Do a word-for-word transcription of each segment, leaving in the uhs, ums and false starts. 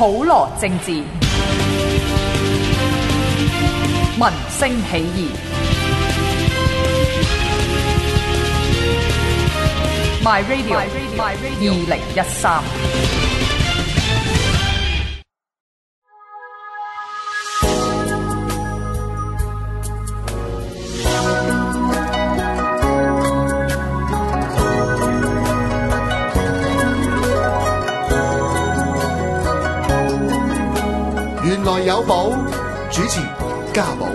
普羅政治，民聲起義。My Radio 二零一三。 原來有寶，主持家寶。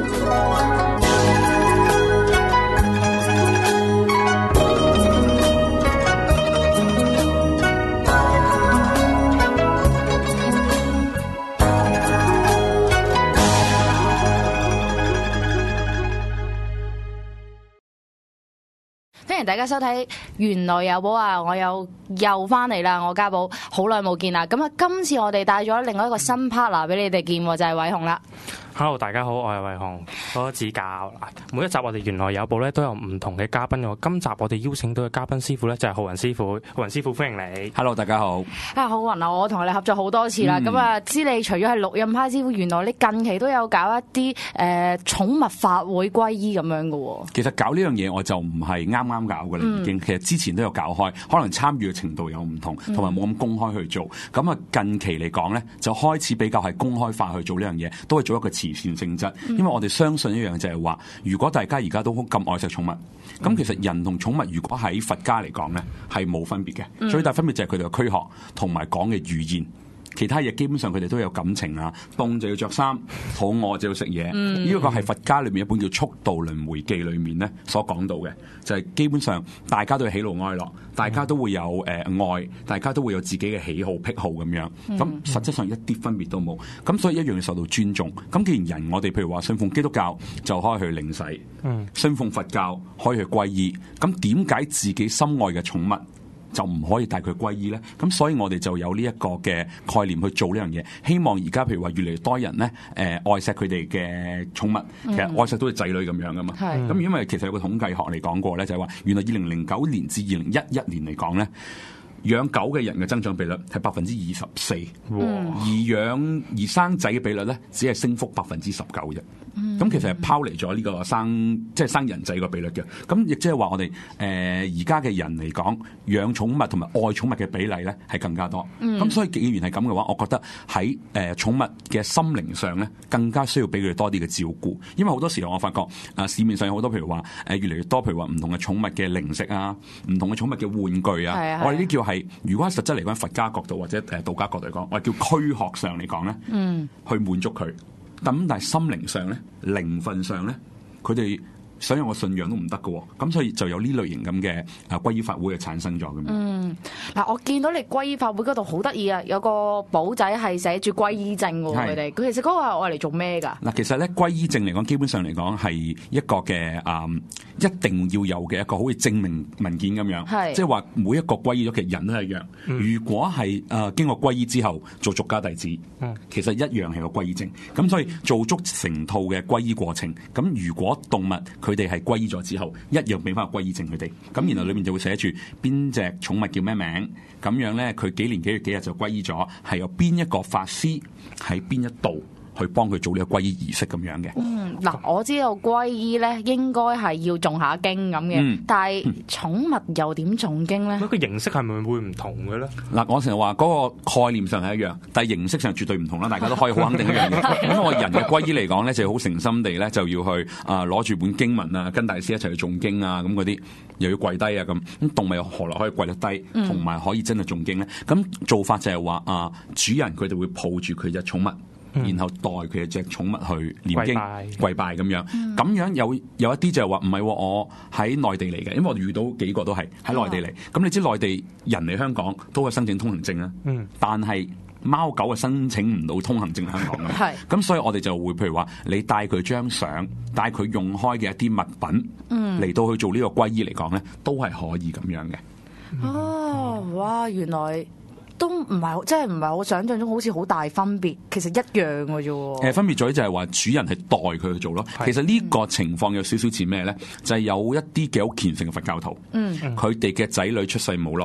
歡迎大家收睇《原來有寶》啊！我又又翻嚟啦，我家寶好耐冇見啦。咁啊，今次我哋帶咗另外一個新 partner 俾你哋見，就係偉雄啦。 Hello， 大家好，我係偉雄，多多指教。每一集我哋原來有寶咧都有唔同嘅嘉賓嘅。今集我哋邀請到嘅嘉賓師傅咧就係浩雲師傅，浩雲師傅歡迎你。 Hello， 大家好。 啊，浩雲啊，我同你合作好多次啦。咁啊、嗯，知你除咗係錄音派師傅，原來你近期都有搞一啲誒寵物法會歸依咁樣嘅。 其實搞呢樣嘢我就唔係啱啱搞嘅啦，已經、嗯。其實之前都有搞開，可能參與嘅程度有唔同，同埋冇咁公開去做。咁啊，近期嚟講咧，就開始比較係公開化去做呢樣嘢，都係做一個慈善性質。因為我哋相信一樣就係話，如果大家而家都咁愛錫寵物，咁其實人同寵物如果喺佛家嚟講咧，係冇分別嘅。嗯、最大分別就係佢哋嘅軀殼同埋講嘅語言。其他嘢基本上佢哋都有感情啊，凍就要着衫，肚餓就要食嘢。呢、嗯、一個係佛家裏面一本叫《速度輪迴記》裏面咧所講到嘅，就係、是、基本上大家都係喜怒哀樂，大家都會有誒、呃、愛，大家都會有自己嘅喜好癖好咁樣。咁、嗯、實質上一啲分別都冇，咁所以一樣要受到尊重。咁既然人我哋譬如話信奉基督教就可以去領洗，嗯、信奉佛教可以去皈依，咁點解自己心愛嘅寵物就唔可以帶佢歸依咧？咁所以我哋就有呢一個嘅概念去做呢樣嘢，希望而家譬如話越嚟越多人咧，誒、呃、愛錫佢哋嘅寵物，其實愛錫都係仔女咁樣噶嘛。咁、嗯、因為其實有個統計學嚟講過咧，就係話原來二零零九年至二零一一年嚟講咧，養狗嘅人嘅增長比率係百分之二十四，而養而生仔嘅比率咧只係升幅百分之十九啫。咁、嗯、其實係拋離咗呢個生即係、就是、生人仔個比率嘅，咁亦即係話我哋誒而家嘅人嚟講，養寵物同埋愛寵物嘅比例咧係更加多。咁、嗯、所以既然係咁嘅話，我覺得喺誒、呃、寵物嘅心靈上咧，更加需要俾佢哋多啲嘅照顧。因為好多時候我發覺啊、呃，市面上有好多譬如話誒、呃、越嚟越多譬如話唔同嘅寵物嘅零食啊，唔同嘅寵物嘅玩具啊，啊我哋呢叫係如果喺實質嚟講，佛家角度或者誒道家角度嚟講，我哋叫軀殼上嚟講咧，嗯，去滿足佢。咁但係心靈上咧、靈魂上咧，佢哋想有個信仰都唔得㗎，咁所以就有呢類型咁嘅啊歸依法會嘅產生咗咁樣。嗯， 嗱，我見到你歸依法會嗰度好得意啊，有個簿仔係寫住歸依證喎，佢哋佢其實嗰個係愛嚟做咩㗎？嗱， 其實咧歸依證嚟講，基本上嚟講係一個嘅啊、嗯，一定要有嘅一個好似證明文件咁樣，即係話每一個歸依咗嘅人都係一樣。嗯、如果係啊、呃、經過歸依之後做俗家弟子，嗯、其實一樣係個歸依證。咁所以做足成套嘅歸依過程。咁如果動物佢哋係歸依咗之後，一樣俾翻個歸依證佢哋。咁然後裏面就會寫住邊隻寵物叫咩名，咁樣咧佢幾年幾月幾日就歸依咗，係由邊一個法師喺邊一度去幫佢做呢個歸依儀式咁樣嘅。 嗯，嗱，我知道歸依咧應該係要誦下經咁嘅，嗯、但係寵物又點誦經咧？ 嗰、嗯、個形式係咪會唔同嘅咧？ 嗱，我成日話嗰個概念上係一樣，但係形式上絕對唔同啦。大家都可以好肯定一樣嘢。咁我人嘅歸依嚟講咧，就好誠心地咧就要去啊攞住本經文啊，跟大師一齊去誦經啊，咁嗰啲又要跪低啊咁。咁動物又何來可以跪得低，同埋、嗯、可以真係誦經咧？咁做法就係話啊，主人佢哋會抱住佢隻寵物。然後代佢隻寵物去念經跪拜咁樣，咁、嗯、樣有有一啲就係話唔係我喺內地嚟嘅，因為我哋遇到幾個都係喺內地嚟。咁、嗯、你知內地人嚟香港都係申請通行證啦，嗯、但係貓狗係申請唔到通行證喺香港嘅。咁是所以我哋就會譬如話，你帶佢張相，帶佢用開嘅一啲物品嚟、嗯、到去做呢個歸依嚟講咧，都係可以咁樣嘅。 哦，哇，原來都唔係，即係唔係我想象中好似好大分別，其實一樣嘅啫。誒， 分別咗就係話主人係代佢去做咯。是其實呢個情況有少少似咩咧？就係、是、有一啲幾好虔誠嘅佛教徒，嗯，佢哋嘅仔女出世冇耐，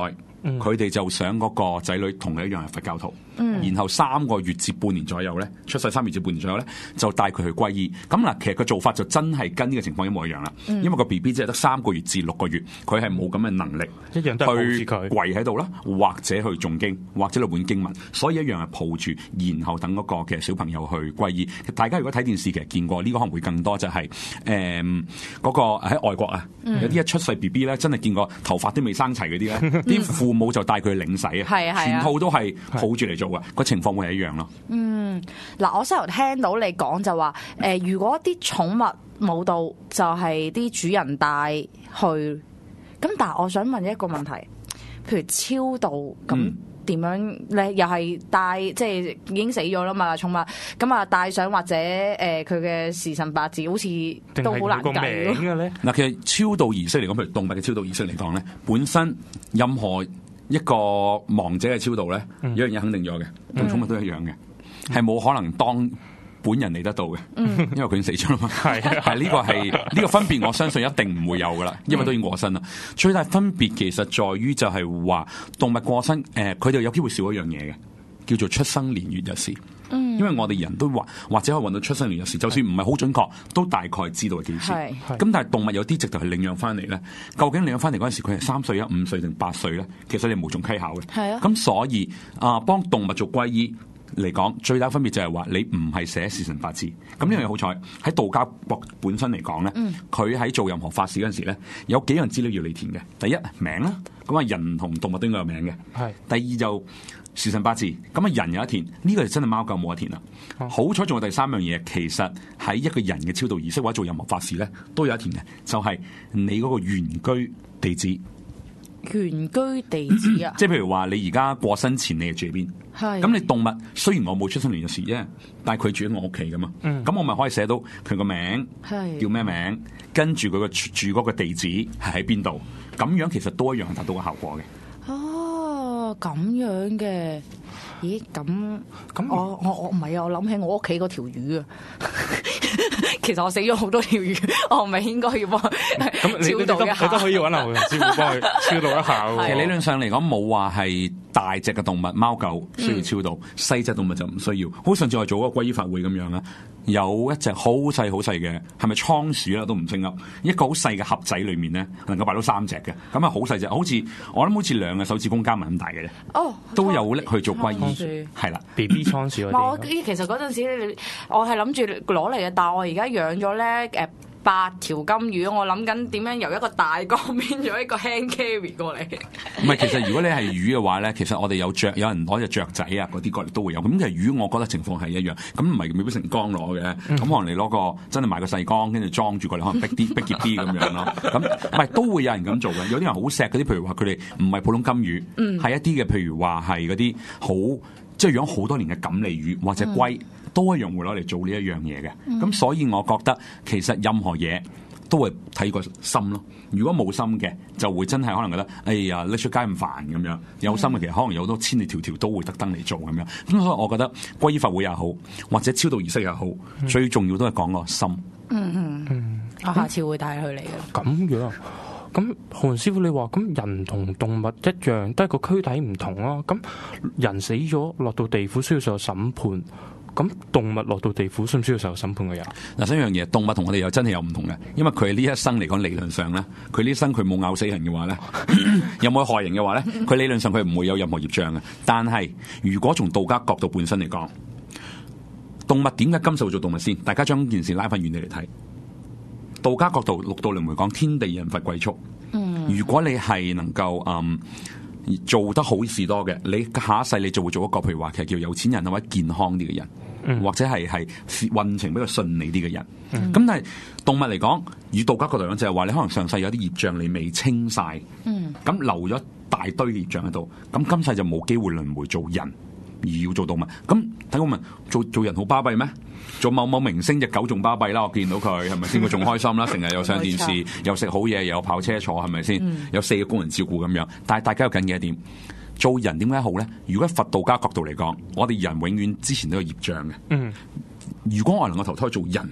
佢哋、嗯、就想嗰個仔女同佢一樣係佛教徒，嗯、然後三個月至半年左右咧，出世三個月至半年左右咧，就帶佢去皈依。咁嗱，其實個做法就真係跟呢個情況一模一樣啦。嗯、因為個 B B 只係得三個月至六個月，佢係冇咁嘅能力， 一樣都係去跪喺度啦，或者去誦經，或者讀本經文，所以一樣係抱住，然後等嗰個嘅小朋友去皈依。大家如果睇電視其實見過呢、呢個可能會更多，就係誒嗰個喺外國啊，嗯、有啲一出世 B B 咧，真係見過頭髮都未生齊嗰啲咧，啲父母就帶佢去領洗啊，全套都係抱住嚟做嘅，個情況會係一樣咯。 嗯，嗱，我先頭聽到你講就話，誒、呃，如果啲寵物冇到，就係、是、啲主人帶去。咁但係我想問一個問題，譬如超度咁點樣咧？又係帶即係已經死咗啦嘛寵物，咁啊帶上或者誒佢嘅時辰八字，好似都好難計咯。 嗱，其實超度儀式嚟講，譬如動物嘅超度儀式嚟講咧，本身任何一個亡者嘅超度咧，嗯、有樣嘢肯定咗嘅，同寵物都一樣嘅，係冇、嗯、可能當本人嚟得到嘅，嗯、因為佢已經死咗啦嘛。係係呢個係呢、呢個分別，我相信一定唔會有噶啦，因為都已經過身啦。嗯、最大分別其實在於就係話動物過身，誒佢哋有機會少一樣嘢嘅，叫做出生年月日時。嗯、因為我哋人都話或者可以揾到出生年日時，就算唔係好準確，都大概知道係幾時。咁但係動物有啲直頭係領養翻嚟咧，究竟領養翻嚟嗰陣時佢係三歲啊、五歲定八歲咧？其實你無從稽考嘅。係啊。咁所以啊，幫動物做皈依嚟講，最大分別就係話你唔係寫時辰八字。咁呢樣嘢好彩喺道家本身嚟講咧，佢喺、嗯、做任何法事嗰陣時咧，有幾樣資料要你填嘅。第一名啦，咁啊人同動物都應該有名嘅。係。第二就時辰八字，咁啊人有一填，呢、呢個就真係貓狗冇得填啦。嗯、好彩仲有第三樣嘢，其實喺一個人嘅超度儀式或者做任何法事咧，都有一填嘅，就係、是、你嗰個原居地址。 原居地址啊， 即係譬如話你而家過身前你係住喺邊？係咁，你動物雖然我冇出生年月日時啫，但係佢住喺我屋企噶嘛。咁、嗯、我咪可以寫到佢個名，係叫咩名，跟住佢個住嗰個地址係喺邊度，咁樣其實都一樣係達到個效果嘅。 哦，咁樣嘅，咦？咁咁我我我唔係啊！我諗起我屋企嗰條魚啊。其實我死咗好多條魚，我係咪應該要幫佢超度一下？ 你都可以揾劉師傅幫佢超度一下。 其實理論上嚟講，冇話係大隻嘅動物，貓狗需要超度，細隻、嗯、動物就唔需要。好，上次我做嗰個皈依法會咁樣啦，有一隻好細好細嘅，係咪倉鼠啦都唔清噏，一個好細嘅盒仔裏面咧，能夠擺到三隻嘅，咁啊好細隻，好似我諗好似兩個手指公加埋咁大嘅啫。哦，都有拎去做皈依，係啦 ，B B 倉鼠嗰啲。 我其實嗰陣時，我係諗住攞嚟嘅，但係我而家養咗咧誒八條金魚，我諗緊點樣由一個大缸變咗一個 hand carry 過嚟。 唔係，其實如果你係魚嘅話咧，其實我哋有雀，有人攞隻雀仔啊嗰啲過嚟都會有。咁其實魚，我覺得情況係一樣。咁唔係未必成缸攞嘅，咁、嗯、可能你攞個真係買個細缸，跟住裝住過嚟，可能逼啲逼結啲咁樣咯。咁唔係都會有人咁做嘅。有啲人好錫嗰啲，譬如話佢哋唔係普通金魚，係、嗯、一啲嘅，譬如話係嗰啲好即係養好多年嘅錦鯉魚或者龜。嗯都一樣會攞嚟做呢一樣嘢嘅，咁、嗯、所以我覺得其實任何嘢都會睇個心咯。如果冇心嘅，就會真係可能覺得，哎呀，拎出街咁煩咁樣。有心嘅其實可能有好多千里迢迢都會特登嚟做咁樣。咁所以我覺得皈依法會又好，或者超度儀式又好，嗯、最重要都係講個心。嗯嗯嗯， 我下次會帶佢嚟嘅。 咁樣。咁浩文師傅你話咁人同動物一樣，都係個軀體唔同啊。咁人死咗落到地府需要受審判。咁動物落到地府需唔需要受審判嘅人？ 嗱，所以一樣嘢，動物同我哋又真係有唔同嘅，因為佢呢一生嚟講，理論上咧，佢呢一生佢冇咬死人嘅話咧，有冇害人嘅話咧，佢理論上佢唔會有任何業障嘅。但係如果從道家角度本身嚟講，動物點解今世會做動物先？大家將件事拉翻遠啲嚟睇，道家角度六道輪迴講天地人佛貴畜。嗯，如果你係能夠嗯。做得好事多嘅，你下一世你就會做一個譬如話其實叫有錢人或者健康啲嘅人，嗯、或者係係運程比較順利啲嘅人。咁、嗯、但係動物嚟講，以道家角度嚟講就係話你可能上世有啲業障你未清晒，咁、嗯、留咗大堆業障喺度，咁今世就冇機會輪迴做人，而要做動物。咁睇我問做做人好巴閉咩？做某某明星隻狗仲巴閉啦，我見到佢係咪先？佢仲開心啦，成日又上電視，又食好嘢，又有跑車坐，係咪先？嗯、有四個工人照顧咁樣。但係大家有緊嘅一點，做人點解好咧？如果喺佛道家角度嚟講，我哋人永遠之前都有業障嘅。嗯，如果我能夠投胎做人，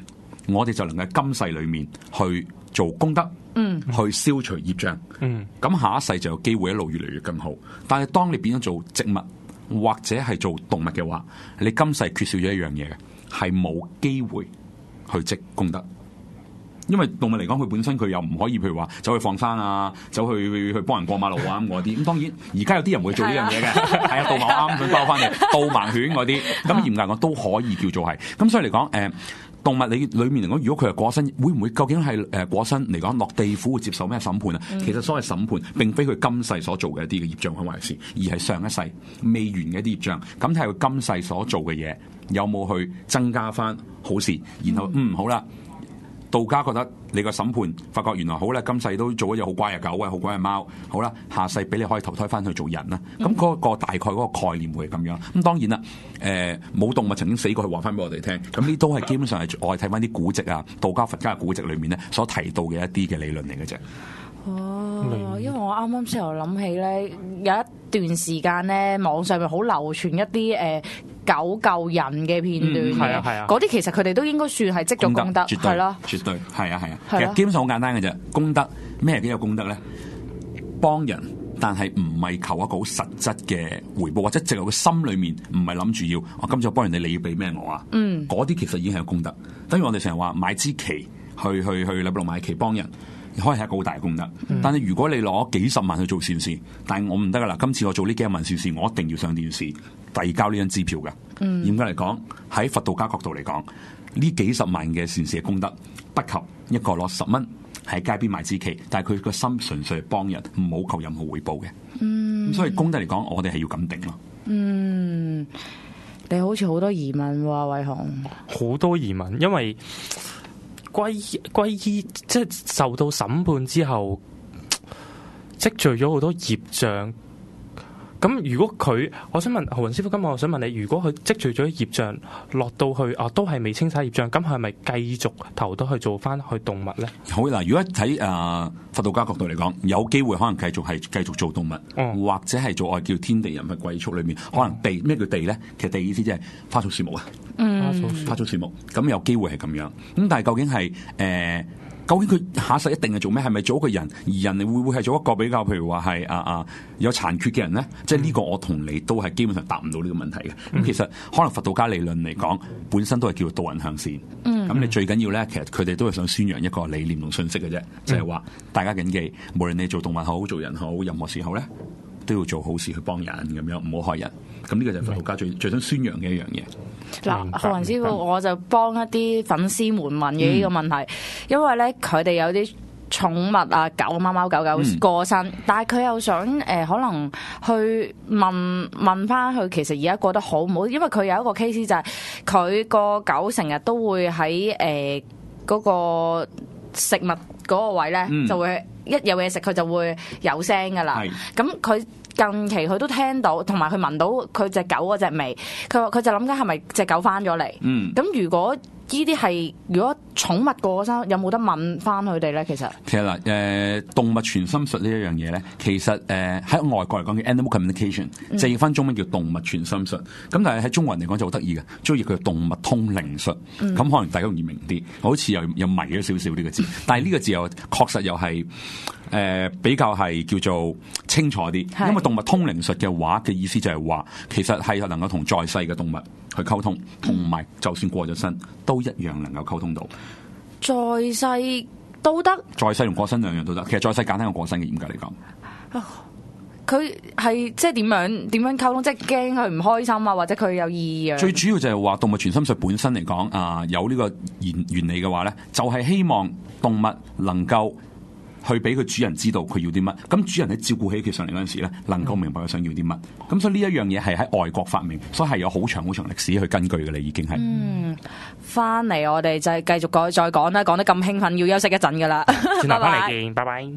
我哋就能夠喺今世裏面去做功德，嗯，去消除業障，嗯，咁下一世就有機會一路越嚟越更好。但係當你變咗做植物或者係做動物嘅話，你今世缺少咗一樣嘢嘅，係冇機會去積功德。因為動物嚟講，佢本身佢又唔可以，譬如話走去放生啊，走去去幫人過馬路啊咁嗰啲。咁當然而家有啲人會做呢樣嘢嘅，係啊，導盲啱佢包翻嚟，導盲犬嗰啲，咁嚴格講都可以叫做係。咁所以嚟講，誒、呃、動物裏裏面嚟講，如果佢係過身，會唔會究竟係誒過身嚟講落地府會接受咩審判啊？嗯、其實所謂審判並非佢今世所做嘅一啲嘅業障或壞事，而係上一世未完嘅一啲業障。咁睇佢今世所做嘅嘢有冇去增加翻好事，然後嗯，嗯好啦。道家覺得你個審判，發覺原來好咧，今世都做咗隻好乖嘅狗啊，好乖嘅貓，好啦，下世俾你可以投胎翻去做人啦。咁嗰、嗯、個大概嗰個概念會係咁樣。咁當然啦，誒、呃、冇動物曾經死過，去話翻俾我哋聽。咁呢都係基本上係我係睇翻啲古籍啊，道家、佛家嘅古籍裏面咧所提到嘅一啲嘅理論嚟嘅啫。 哦，因為我啱啱先又諗起咧，有一段時間咧，網上面好流傳一啲誒、呃、狗救人嘅片段嘅，係啊係啊，嗰啲其實佢哋都應該算係積咗功德，係咯，絕對係啊係啊。其實基本上好簡單嘅啫，功德咩叫有功德咧？幫人，但係唔係求一個好實質嘅回報，或者直係個心裏面唔係諗住要我今次我幫人哋，你要俾咩我啊？嗯，嗰啲其實已經係有功德。等於我哋成日話買支旗去去去禮拜六買旗幫人。可以係一個好大嘅功德，嗯、但係如果你攞幾十萬去做善事，但係我唔得噶啦，今次我做呢幾十萬善事，我一定要上電視遞交呢張支票嘅。嗯、嚴格嚟講，喺佛道家角度嚟講，呢幾十萬嘅善事嘅功德，不及一個攞十蚊喺街邊賣支旗，但係佢個心純粹係幫人，唔好求任何回報嘅。咁、嗯、所以功德嚟講，我哋係要咁定咯。嗯， 你好似好多疑問喎，偉雄。 好多疑問，因為。歸歸依即係受到審判之後積聚咗好多業障，咁如果佢，我想問浩雲師傅，今日我想問你，如果佢積聚咗業障落到去啊，都係未清洗業障，咁係咪繼續投到去做翻去動物咧？ 好嗱，如果睇誒、呃、佛道家角度嚟講，有機會可能繼續係繼續做動物，嗯、或者係做愛叫天地人嘅貴畜裏面，可能地咩叫地咧？其實地意思即係花草樹木啊。嗯，花草樹木，咁有機會係咁樣，咁但係究竟係誒、呃，究竟佢下世一定係做咩？係咪做一個人？而人會唔會係做一個比較，譬如話係啊啊有殘缺嘅人咧？即係呢個我同你都係基本上答唔到呢個問題嘅。咁、嗯、其實可能佛道家理論嚟講，本身都係叫做導人向善。嗯，咁你最緊要咧，其實佢哋都係想宣揚一個理念同信息嘅啫，就係、是、話大家謹記，無論你做動物好，做人好，任何時候咧，都要做好事去幫人咁樣，唔好害人。咁呢個就係佛道家最最想宣揚嘅一樣嘢。 嗱，浩雲師傅，我就幫一啲粉絲們問嘅呢個問題，嗯、因為咧佢哋有啲寵物啊，狗、貓貓、狗狗過身，嗯、但係佢又想誒、呃，可能去問問翻佢，其實而家過得好唔好？因為佢有一個 case 就係佢個狗成日都會喺誒嗰個食物嗰個位咧，嗯、就會一有嘢食佢就會有聲噶啦。咁佢是近期佢都聽到，同埋佢聞到佢隻狗嗰隻味，佢話佢就諗緊係咪隻狗翻咗嚟？嗯，咁如果呢啲係如果寵物過身，有冇得問翻佢哋咧？其實其實嗱，誒、呃、動物傳心術呢一樣嘢咧，其實誒喺、呃、外國嚟講叫 animal communication，直譯翻中文叫動物傳心術。咁、嗯、但係喺中國人嚟講就好得意嘅，中意佢動物通靈術。咁、嗯、可能大家容易明啲，好似又又迷咗少少呢個字。但係呢個字又確實又係誒、呃、比較係叫做清楚啲，是因為動物通靈術嘅話嘅意思就係話，其實係能夠同在世嘅動物去溝通，同埋就算過咗身都一樣能夠溝通到。 在世都得， 在世同過身兩樣都得。其實在世簡單過過身嘅，嚴格嚟講， 佢係即係點樣點樣溝通？即係驚佢唔開心啊，或者佢有異樣。 最主要就係話動物傳心術本身嚟講啊，有呢個原原理嘅話咧，就係、是、希望動物能夠去俾佢主人知道佢要啲乜，咁主人喺照顧起佢上嚟嗰陣時咧，能夠明白佢想要啲乜。咁、嗯、所以呢一樣嘢係喺外國發明，所以係有好長好長歷史去根據嘅啦，已經係。嗯， 翻嚟我哋就係繼續講再講啦，講得咁興奮，要休息一陣噶啦。 轉頭翻嚟見，拜拜。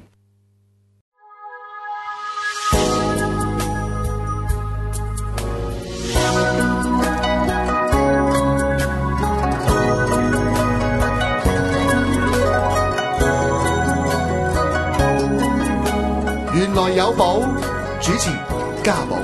原來有寶，主持家寶。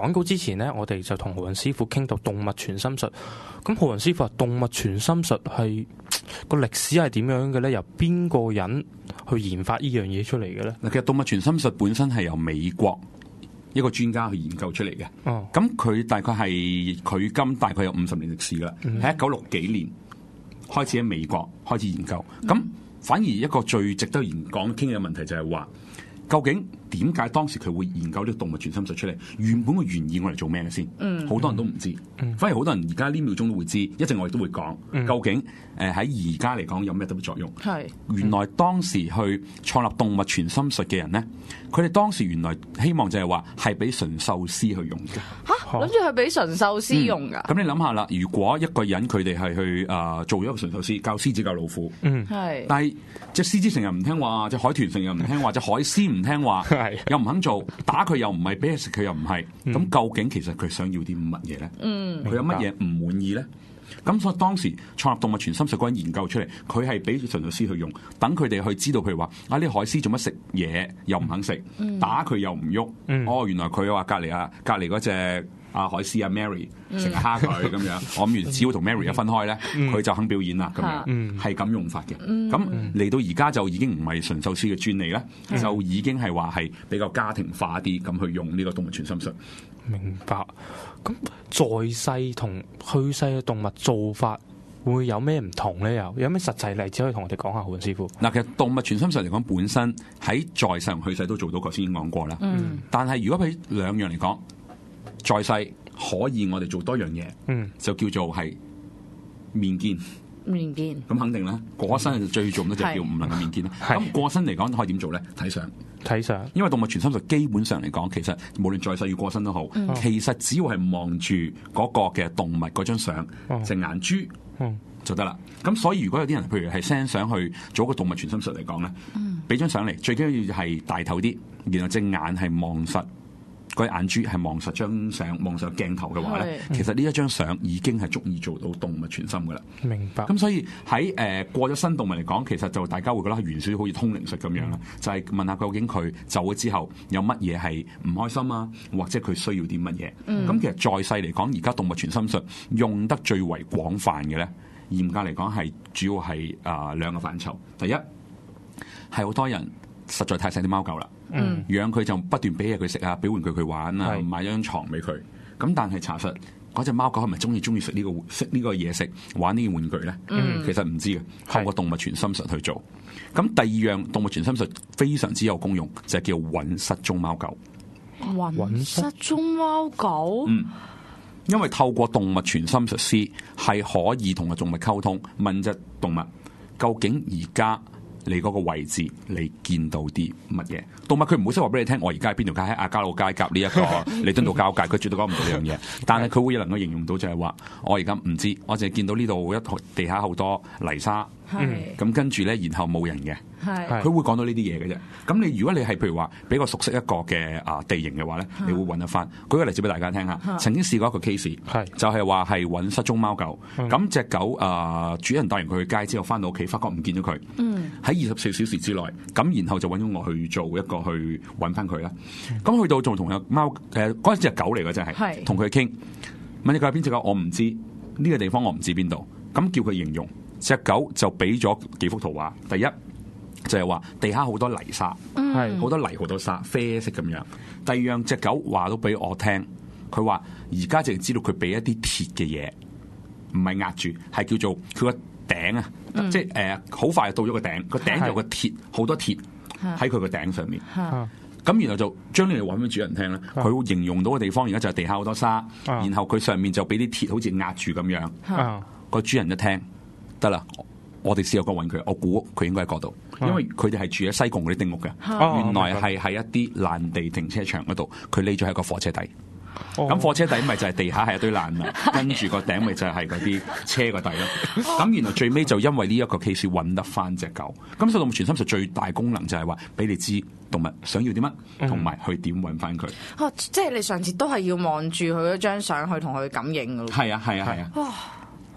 廣告之前咧，我哋就同浩雲師傅傾到動物傳心術。咁浩雲師傅話動物傳心術係個歷史係點樣嘅咧？由邊個人去研發呢樣嘢出嚟嘅咧？ 嗱，其實動物傳心術本身係由美國一個專家去研究出嚟嘅。哦，咁佢大概係佢今大概有五十年歷史噶啦，喺一九六幾年開始喺美國開始研究。咁、嗯、反而一個最值得研講傾嘅問題就係話，究竟點解當時佢會研究呢個動物傳心術出嚟？原本嘅原意我嚟做咩嘅先？嗯，好多人都唔知，嗯、反而好多人而家呢秒鐘都會知。一陣我哋都會講，嗯、究竟誒喺而家嚟講有咩特別作用？係、嗯、原來當時去創立動物傳心術嘅人咧，佢哋當時原來希望就係話係俾馴獸師去用嘅。 嚇，諗住係俾馴獸師用㗎？咁、 嗯、你諗下啦，如果一個人佢哋係去誒、呃、做咗一個馴獸師，教獅子教老虎，嗯，係，但係隻獅子成日唔聽話，隻海豚成日唔聽話，隻海獅唔聽話。又唔肯做，打佢又唔係，俾佢食佢又唔係，咁、嗯、究竟其實佢想要啲乜嘢咧？嗯，佢有乜嘢唔滿意咧？咁所以當時創立動物傳心術嗰人研究出嚟，佢係俾馴獸師去用，等佢哋去知道，譬如話啊，呢海獅做乜食嘢又唔肯食，嗯、打佢又唔喐，嗯、哦，原來佢話隔離啊，隔離嗰隻。阿海獅啊 Mary 成日蝦佢咁樣，我諗完只要同 Mary 一分開咧，佢、嗯、就肯表演啦咁樣，係咁、嗯、用法嘅。咁嚟、嗯、到而家就已經唔係馴獸師嘅專利咧，嗯、就已經係話係比較家庭化啲咁去用呢個動物傳心術。 明白。咁在世同去世嘅動物做法會有咩唔同咧？又有咩實際例子可以同我哋講下，浩雲師傅？ 嗱，其實動物傳心術嚟講，本身喺在，在世同去世都做到，頭先已經講過啦。嗯、但係如果佢兩樣嚟講。在世可以我哋做多樣嘢，嗯，就叫做係面見， 面見， 咁肯定啦。過身就最重要就叫唔能夠面見啦。咁過身嚟講可以點做咧？睇相，睇相。因為動物傳心術基本上嚟講，其實無論在世與過身都好，嗯、其實只要係望住嗰個嘅動物嗰張相，隻、嗯、眼珠，嗯，就得啦。咁所以如果有啲人譬如係 send 相去做一個動物傳心術嚟講咧，俾張相嚟，最緊要係大頭啲，然後隻眼係望實。嗰眼珠係望實張相，望實鏡頭嘅話咧，是其實呢一張相已經係足以做到動物傳心噶啦。明白。咁所以喺誒、呃、過咗身動物嚟講，其實就大家會覺得係原始好似通靈術咁樣啦，嗯、就係問下究竟佢走咗之後有乜嘢係唔開心啊，或者佢需要啲乜嘢？咁、嗯、其實在世嚟講，而家動物傳心術用得最為廣泛嘅咧，嚴格嚟講係主要係啊、呃、兩個範疇。第一係好多人實在太細啲貓狗啦。嗯，養佢就不斷俾嘢佢食啊，俾玩具佢玩啊，是買咗張床俾佢。咁但係查實嗰隻貓狗係咪中意中意食呢個食呢個嘢食，玩呢個玩具咧？嗯，其實唔知嘅，透過動物傳心術去做。咁第二樣動物傳心術非常之有功用，就係、是、叫揾失蹤貓狗。 揾失蹤貓狗？嗯， 因為透過動物傳心術師係可以同個動物溝通，問隻動物究竟而家。你嗰個位置，你見到啲乜嘢動物？佢唔會識話俾你聽，我而家喺邊條街，喺亞皆老街夾呢一個彌敦道交界，佢絕對講唔到呢樣嘢。但係佢會能夠形容到就係話，我而家唔知，我淨係見到呢度一地下好多泥沙，咁、嗯、跟住咧，然後冇人嘅，佢會講到呢啲嘢嘅啫。咁你如果你係譬如話比較熟悉一個嘅啊地形嘅話咧，你會揾得翻。舉個例子俾大家聽下，曾經試過一個 case，就係話係揾失蹤貓狗。咁隻狗啊、呃，主人帶完佢去街之後，翻到屋企發覺唔見咗佢。喺二十四小時之內，咁然後就揾咗我去做一個去揾翻佢啦。咁、嗯、去到仲同隻貓誒嗰陣時係狗嚟嘅，真係同佢傾問你佢係邊隻狗，我唔知呢、呢個地方，我唔知邊度。咁叫佢形容隻狗就俾咗幾幅圖畫。第一就係、是、話地下好多泥沙，好、嗯、多泥好多沙，啡色咁樣。第二樣隻狗話到俾我聽，佢話而家淨係知道佢俾一啲鐵嘅嘢，唔係壓住，係叫做佢個頂啊，嗯、即係誒，好、呃、快就到咗個頂，個頂有個鐵，好多鐵喺佢個頂上面。咁然後就將呢嘢話俾主人聽咧，佢會形容到嘅地方，而家就係地下好多沙，然後佢上面就俾啲鐵好似壓住咁樣。個主人一聽得啦，我哋試過個揾佢，我估佢應該喺嗰度，因為佢哋係住喺西貢嗰啲丁屋嘅，原來係喺一啲爛地停車場嗰度，佢匿咗喺個火車底。咁貨車底咪就係地下係一堆爛啦，跟住個頂咪就係嗰啲車個底咯。咁原來最尾就因為呢一個 case 揾得翻隻狗。咁所以動物傳心術最大功能就係話俾你知動物想要啲乜，同埋去點揾翻佢。 哦，即係你上次都係要望住佢嗰張相去同佢感應噶咯。 係啊係啊係啊。哇！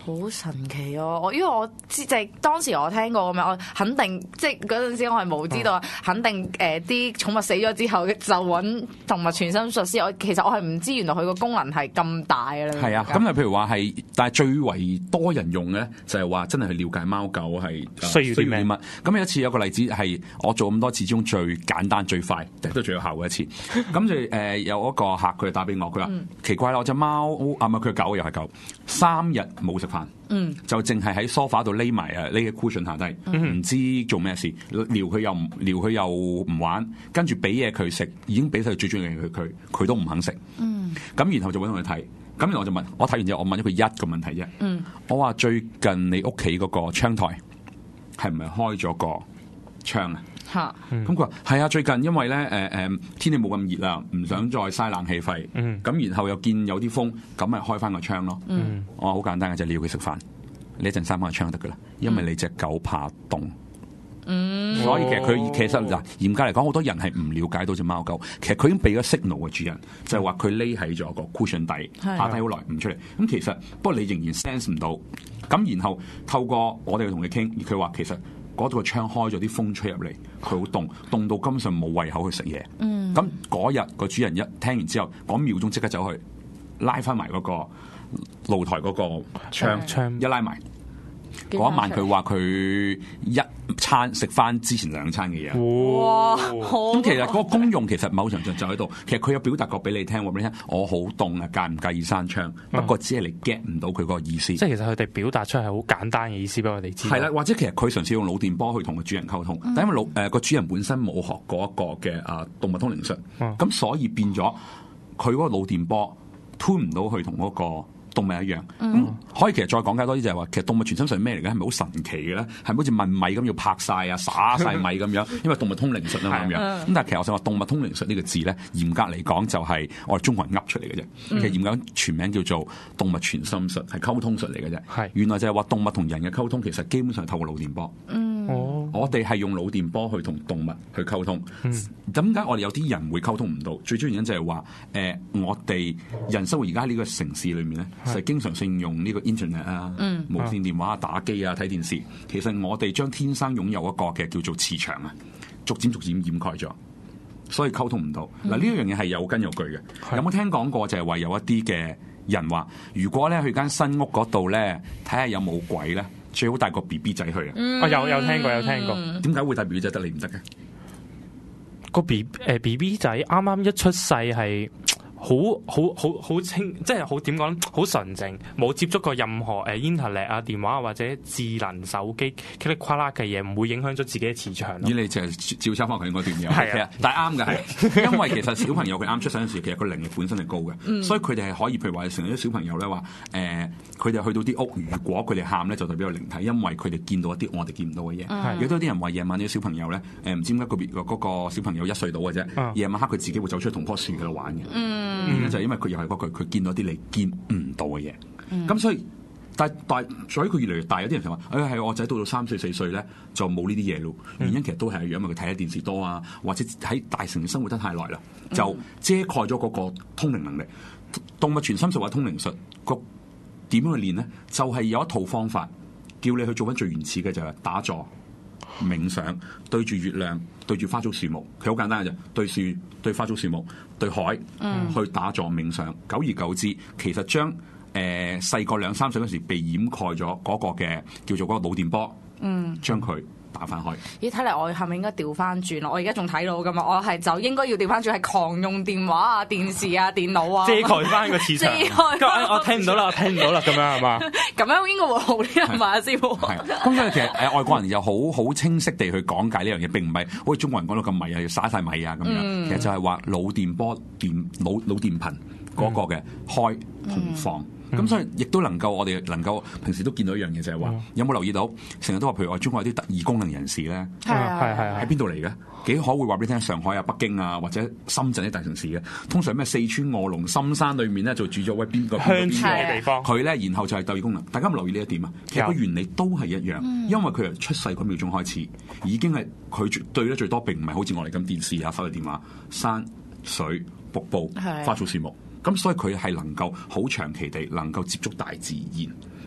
好神奇哦！我因為我知即係當時我聽過咁樣，我肯定即係嗰陣時我係冇知道，肯定誒啲寵物死咗之後就揾動物傳心術師。我其實我係唔知原來佢個功能係咁大嘅咧。 係啊，咁啊譬如話係，但係最為多人用嘅就係話真係去了解貓狗係需要啲咩乜。咁有一次有個例子係我做咁多次中最簡單最快，亦都最有效嘅一次。咁就誒有一個客佢打俾我，佢話、嗯、奇怪啦，我隻貓啊唔係佢狗又係狗，三日冇食飯，嗯、就淨係喺 sofa 度匿埋啊，匿喺 cushion 下低，唔、嗯、知做咩事，撩佢又唔撩佢又唔玩，跟住俾嘢佢食，已經俾晒最中意嘅嘢佢，佢都唔肯食。咁、嗯、然後就揾佢睇，咁然後我就問，我睇完之後我問咗佢一個問題啫。嗯、我話最近你屋企嗰個窗台係唔係開咗個窗啊？咁佢話係啊，最近因為咧誒誒天氣冇咁熱啦，唔想再嘥冷氣費，咁、嗯、然後又見有啲風，咁咪開翻個窗咯。嗯、我話好簡單嘅，就你要佢食飯，你一陣閂翻個窗就得噶啦，因為你隻狗怕凍。嗯、所以其實佢其實嗱嚴格嚟講，好多人係唔了解到隻貓狗，其實佢已經俾咗 signal 嘅主人，就係話佢匿喺咗個 cushion 底，趴低好耐唔出嚟。咁其實不過你仍然 sense 唔到，咁然後透過我哋去同佢傾，佢話其實嗰度個窗開咗啲風吹入嚟，佢好凍，凍到根本上冇胃口去食嘢。咁嗰日個主人一聽完之後，嗰秒鐘即刻走去拉翻埋嗰個露台嗰個窗，窗一拉埋。嗰一晚佢話佢一餐食翻之前兩餐嘅嘢。哇！咁其實嗰個功用其實某程度上就喺度。其實佢有表達過俾你聽，話俾你聽，我好凍啊，介唔介意閂窗？嗯、不過只係你 get 唔到佢嗰個意思。即係其實佢哋表達出係好簡單嘅意思俾我哋知。 係啦，或者其實佢嘗試用腦電波去同個主人溝通，嗯、但因為腦誒個主人本身冇學過一個嘅啊動物通靈術，咁、嗯、所以變咗佢嗰個腦電波 tune 唔到去同嗰個動物一樣，咁、嗯、可以其實再講解多啲就係話，其實動物傳心術係咩嚟嘅？係咪好神奇嘅咧？係咪好似問米咁要拍晒啊、灑晒米咁樣？因為動物通靈術啊嘛咁樣。咁但係其實我想話動物通靈術呢個字咧，嚴格嚟講就係我哋中國人噏出嚟嘅啫。嗯、其實嚴格全名叫做動物傳心術，係溝通術嚟嘅啫。係原來就係話動物同人嘅溝通，其實基本上係透過腦電波。嗯，我哋係用腦電波去同動物去溝通。點解、嗯、我哋有啲人會溝通唔到？最主要原因就係話，誒、呃，我哋人生活而家喺呢個城市裏面咧。就係經常性用呢個 internet 啊、嗯、無線電話啊、打機啊、睇電視。其實我哋將天生擁有一個嘅叫做磁場啊，逐漸逐漸掩蓋咗，所以溝通唔到。嗱呢一樣嘢係有根有據嘅。嗯、有冇聽講過就係話有一啲嘅人話，如果咧去間新屋嗰度咧睇下有冇鬼咧，最好帶個 B B 仔去啊。 嗯、我有有聽過有聽過。 點解會帶 B B 仔得你唔得嘅？ 個 B 誒 B B 仔啱啱一出世係。好好好好清，即係好點講咧？好純正，冇接觸過任何誒 internet 啊、電話或者智能手機噼里啪啦嘅嘢，唔會影響咗自己嘅磁場。 以你就係照抄翻佢嗰段嘢，係啊，但係啱嘅係，因為其實小朋友佢啱出世嗰陣時，其實佢靈力本身係高嘅，嗯、所以佢哋係可以譬如話成日啲小朋友咧話誒，佢哋去到啲屋，如果佢哋喊咧，就代表有靈體，因為佢哋見到一啲我哋見唔到嘅嘢。有啲啲人話夜晚啲小朋友咧誒，唔知點解個別嗰個小朋友一歲到嘅啫，夜、嗯、晚黑佢自己會走出去同棵樹嗰度玩嘅。嗯嗯、就係因為佢又係嗰句，佢見到啲你見唔到嘅嘢。咁、嗯、所以，但但所以佢越嚟越大，有啲人就話：誒、哎、係我仔到到三歲四歲咧，就冇呢啲嘢咯。原因其實都係一樣，因為佢睇下電視多啊，或者喺大城市生活得太耐啦，就遮蓋咗嗰個通靈能力。動物傳心術或通靈術個點樣去練咧？就係、是、有一套方法，叫你去做緊最原始嘅就係打坐。冥想，對住月亮，對住花草樹木，佢好簡單嘅啫。對樹，對花草樹木，對海，嗯、去打坐冥想。久而久之，其實將誒細個兩三歲嗰時被掩蓋咗嗰個嘅叫做嗰個腦電波，嗯，將佢打翻開。咦？睇嚟我係咪應該調翻轉咯？我而家仲睇到噶嘛？我係就應該要調翻轉，係狂用電話啊、電視啊、電腦啊，遮蓋翻個磁場。我聽唔到啦，我聽唔到啦，咁樣係嘛？咁樣應該會好啲係嘛？師傅。係。咁所以其實誒外國人又好好清晰地去講解呢樣嘢，並唔係好似中國人講到咁迷啊，要灑晒米啊咁樣。嗯、其實就係話腦電波電腦腦電頻嗰個嘅開同放。嗯咁、嗯、所以亦都能夠，我哋能夠平時都見到一樣嘢，就係話有冇留意到，成日都話，譬如我中國有啲特異功能人士咧，係係係喺邊度嚟嘅？幾可會話俾你聽，上海啊、北京啊，或者深圳啲大城市嘅，通常咩四川臥龍深山裏面咧，就住咗位邊個邊個嘅地方，佢咧然後就係特異功能。大家有冇留意呢一點啊？其實個原理都係一樣，嗯、因為佢由出世嗰秒鐘開始，已經係佢對得最多，並唔係好似我哋咁電視啊、手提電話、山水、瀑布、花草樹木。咁所以佢係能夠好長期地能夠接觸大自然，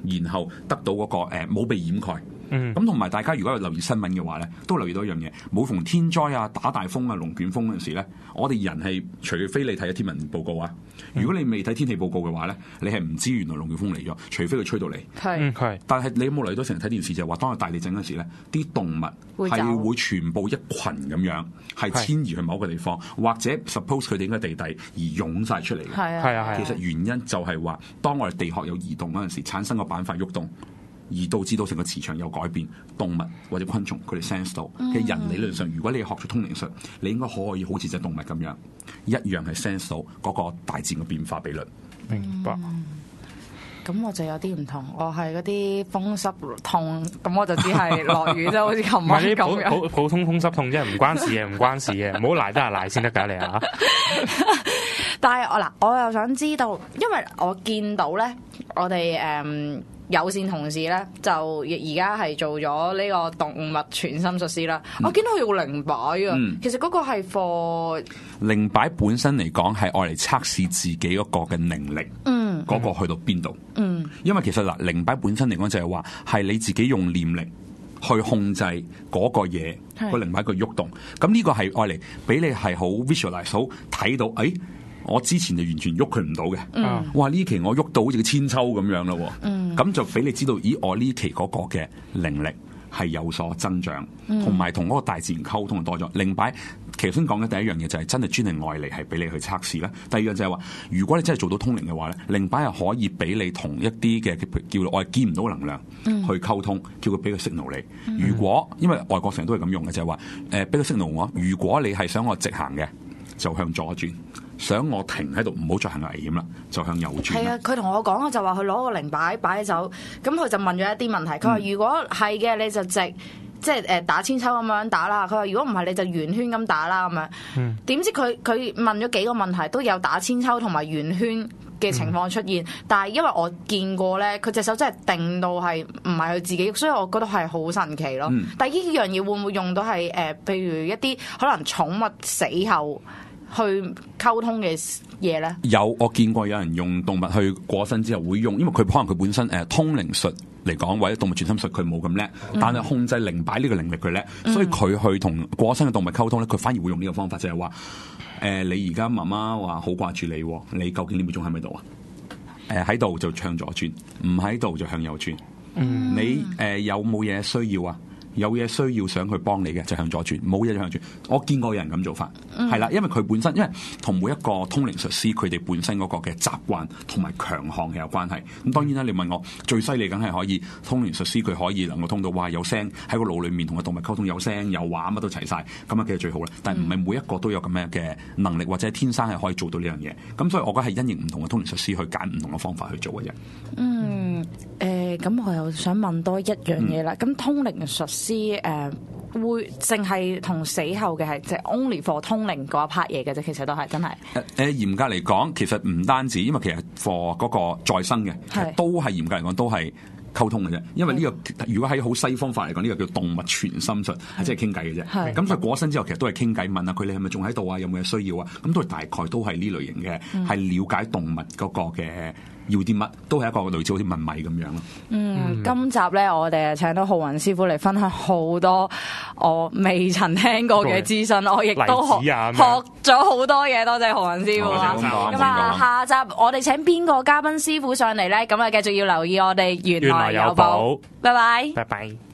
然後得到嗰、個誒冇、呃、被掩蓋。 嗯， 咁同埋大家如果有留意新聞嘅話咧，都留意到一樣嘢，每逢天災啊、打大風啊、龍捲風嗰陣時咧，我哋人係除非你睇咗天文報告啊，如果你未睇天氣報告嘅話咧，你係唔知原來龍捲風嚟咗，除非佢吹到嚟。 係係， 但係你有冇留意到成日睇電視就係話，當係大地震嗰時咧，啲動物係會全部一群咁樣係遷移去某個地方，或者 suppose 佢哋應該地底而湧晒出嚟嘅。 係啊係啊係啊， 其實原因就係話，當我哋地殼有移動嗰陣時，產生個板塊喐動。而導致到成個磁場有改變，動物或者昆蟲佢哋 sense 到嘅人理論上，如果你學咗通靈術，你應該可以好似隻動物咁樣，一樣係 sense 到嗰個大自然嘅變化比率。 明白。 咁我就有啲唔同，我係嗰啲風濕痛，咁我就只係落雨啫，好似琴唔晚係啲普咁樣。 普普通風濕痛啫，唔關事嘅，唔關事嘅，唔好賴得係賴先得㗎你啊！ 但係我嗱，我又想知道，因為我見到咧，我哋誒。嗯有線同事咧就而家係做咗呢個動物傳心術師啦。嗯、我見到佢用靈擺啊，嗯、其實嗰個係 for 靈擺本身嚟講係愛嚟測試自己嗰個嘅能力，嗯，嗰個去到邊度，嗯，因為其實嗱靈擺本身嚟講就係話係你自己用念力去控制嗰個嘢個靈擺個喐動，咁呢個係愛嚟俾你係好 visualize 好睇到，誒、哎。我之前就完全喐佢唔到嘅，嗯、哇！呢期我喐到好似個千秋咁樣咯，咁、嗯、就俾你知道，咦！我呢期嗰個嘅靈力係有所增長，同埋同嗰個大自然溝通多咗。靈擺其實先講嘅第一樣嘢就係真係專係外嚟係俾你去測試啦。第二樣就係話，如果你真係做到通靈嘅話咧，靈擺係可以俾你同一啲嘅叫做我係見唔到能量去溝通，叫佢俾個 signal 你。嗯、如果因為外國成日都係咁用嘅，就係話誒俾個 signal 我，如果你係想我直行嘅，就向左轉。想我停喺度唔好再行危險啦，就向右轉。 係啊，佢同我講嘅就話佢攞個靈擺擺走，咁佢就問咗一啲問題。佢話、嗯、如果係嘅，你就直即係誒打千秋咁樣打啦。佢話如果唔係，你就圓圈咁打啦咁樣。點、嗯、知佢佢問咗幾個問題，都有打千秋同埋圓圈嘅情況出現。嗯、但係因為我見過咧，佢隻手真係定到係唔係佢自己，所以我覺得係好神奇咯。嗯、但係呢樣嘢會唔會用到係誒、呃，譬如一啲可能寵物死後去溝通嘅嘢咧？有， 我見過有人用動物去過身之後會用，因為佢可能佢本身誒、呃、通靈術嚟講，或者動物傳心術佢冇咁叻，但係控制靈擺呢個能力佢叻，嗯、所以佢去同過身嘅動物溝通咧，佢反而會用呢個方法，就係話誒你而家媽媽話好掛住你，你究竟呢秒鐘喺咪度啊？誒喺度就向左轉，唔喺度就向右轉。嗯、你誒、呃、有冇嘢需要啊？有嘢需要想去幫你嘅就向左轉，冇嘢就向轉。我見過有人咁做法，係啦、嗯，因為佢本身因為同每一個通靈術師佢哋本身嗰個嘅習慣同埋強項係有關係。咁當然啦，你問我最犀利梗係可以通靈術師佢可以能夠通到哇有聲喺個腦裡面同個動物溝通，有聲有畫乜都齊晒，咁啊其實最好啦。但係唔係每一個都有咁樣嘅能力或者天生係可以做到呢樣嘢。咁所以我覺得係因應唔同嘅通靈術師去揀唔同嘅方法去做嘅啫。 嗯，誒、呃、咁我又想問多一樣嘢啦。咁、嗯、通靈術師誒、呃、會淨係同死後嘅係即係 only for 通靈嗰一 part 嘢嘅啫，其實都係真係。誒、 呃、嚴格嚟講，其實唔單止，因為其實 for 嗰個再生嘅，是都係嚴格嚟講都係溝通嘅啫。因為呢、這個如果喺好西方法嚟講，呢、這個叫動物傳心術，係即係傾偈嘅啫。咁所以過身之後，其實都係傾偈，問下佢哋係咪仲喺度啊？有冇嘢需要啊？咁都係大概都係呢類型嘅，係、嗯、了解動物嗰個嘅。要啲乜都係一個類似好似問米咁樣咯。嗯，今集咧我哋請到浩雲師傅嚟分享好多我未曾聽過嘅資訊，我亦都學學咗好多嘢。多謝浩雲師傅啊！咁啊，下集我哋請邊個嘉賓師傅上嚟咧？咁啊，繼續要留意我哋玄來有寶。拜拜，拜拜。